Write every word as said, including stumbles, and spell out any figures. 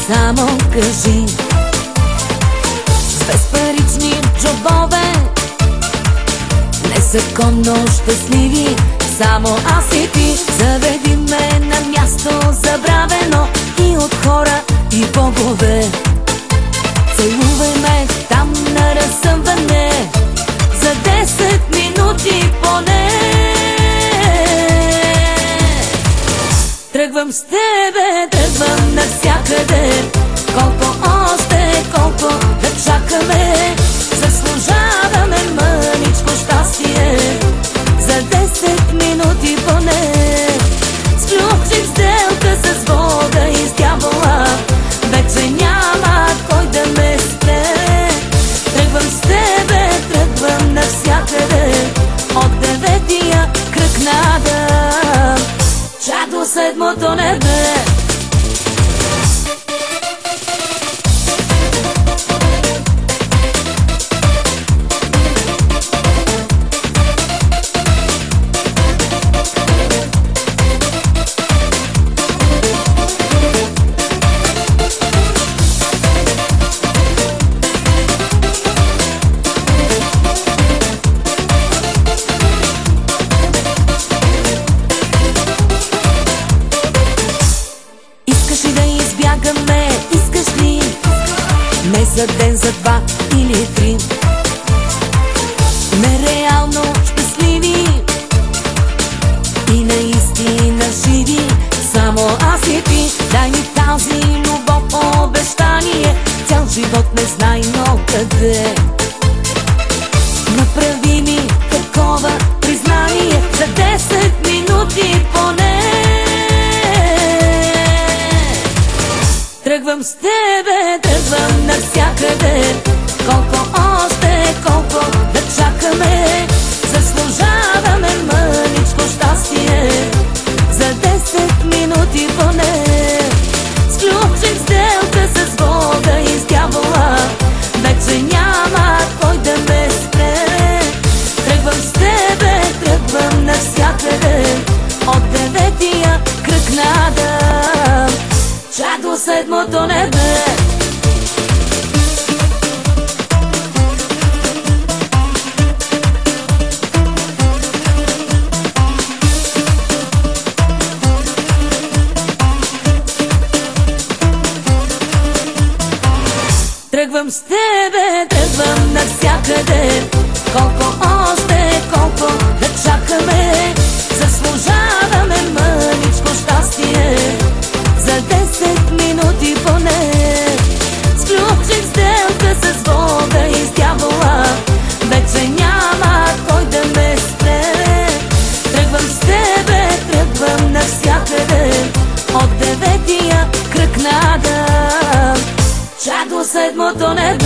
само кажи. С безпарични джобове, незаконно щастливи, само аз и ти. Заведи ме на място забравено и от хора и богове. Целувай ме там на разсъмване за десет минути поне. Тръгвам с тебе, тръгвам навсякъде. Колко още, колко да чакаме. Заслужаваме мъничко щастие за десет минути поне. Сключих сделка с Бога и с дявола, вече няма кой да ме спре. Тръгвам с тебе, тръгвам навсякъде, от деветия кръг на Адам чак до седмото небе. Не за ден, за два или три, нереално щастливи и наистина живи, само аз и ти. Дай ми тази любов, обещание, цял живот не знай но къде. Направи ми такова признание за десет минути поне. Тръгвам с тебе, тръгвам навсякъде. Колко още, колко да чакаме. Заслужаваме мъничко щастие за десет минути поне. Сключих сделка с Бога и с дявола, вече няма кой да ме спре. Тръгвам с тебе, тръгвам навсякъде, от деветия кръг на Адам чак до седмото небе. Тръгвам с тебе, тръгвам навсякъде. Колко още, колко да чакаме. Заслужаваме мъничко щастие за десет минути поне. Сключих сделка с Бога и с дявола, вече няма кой да ме спре. Тръгвам с тебе, тръгвам навсякъде, от деветия кръг на Адам чак до седмото небе.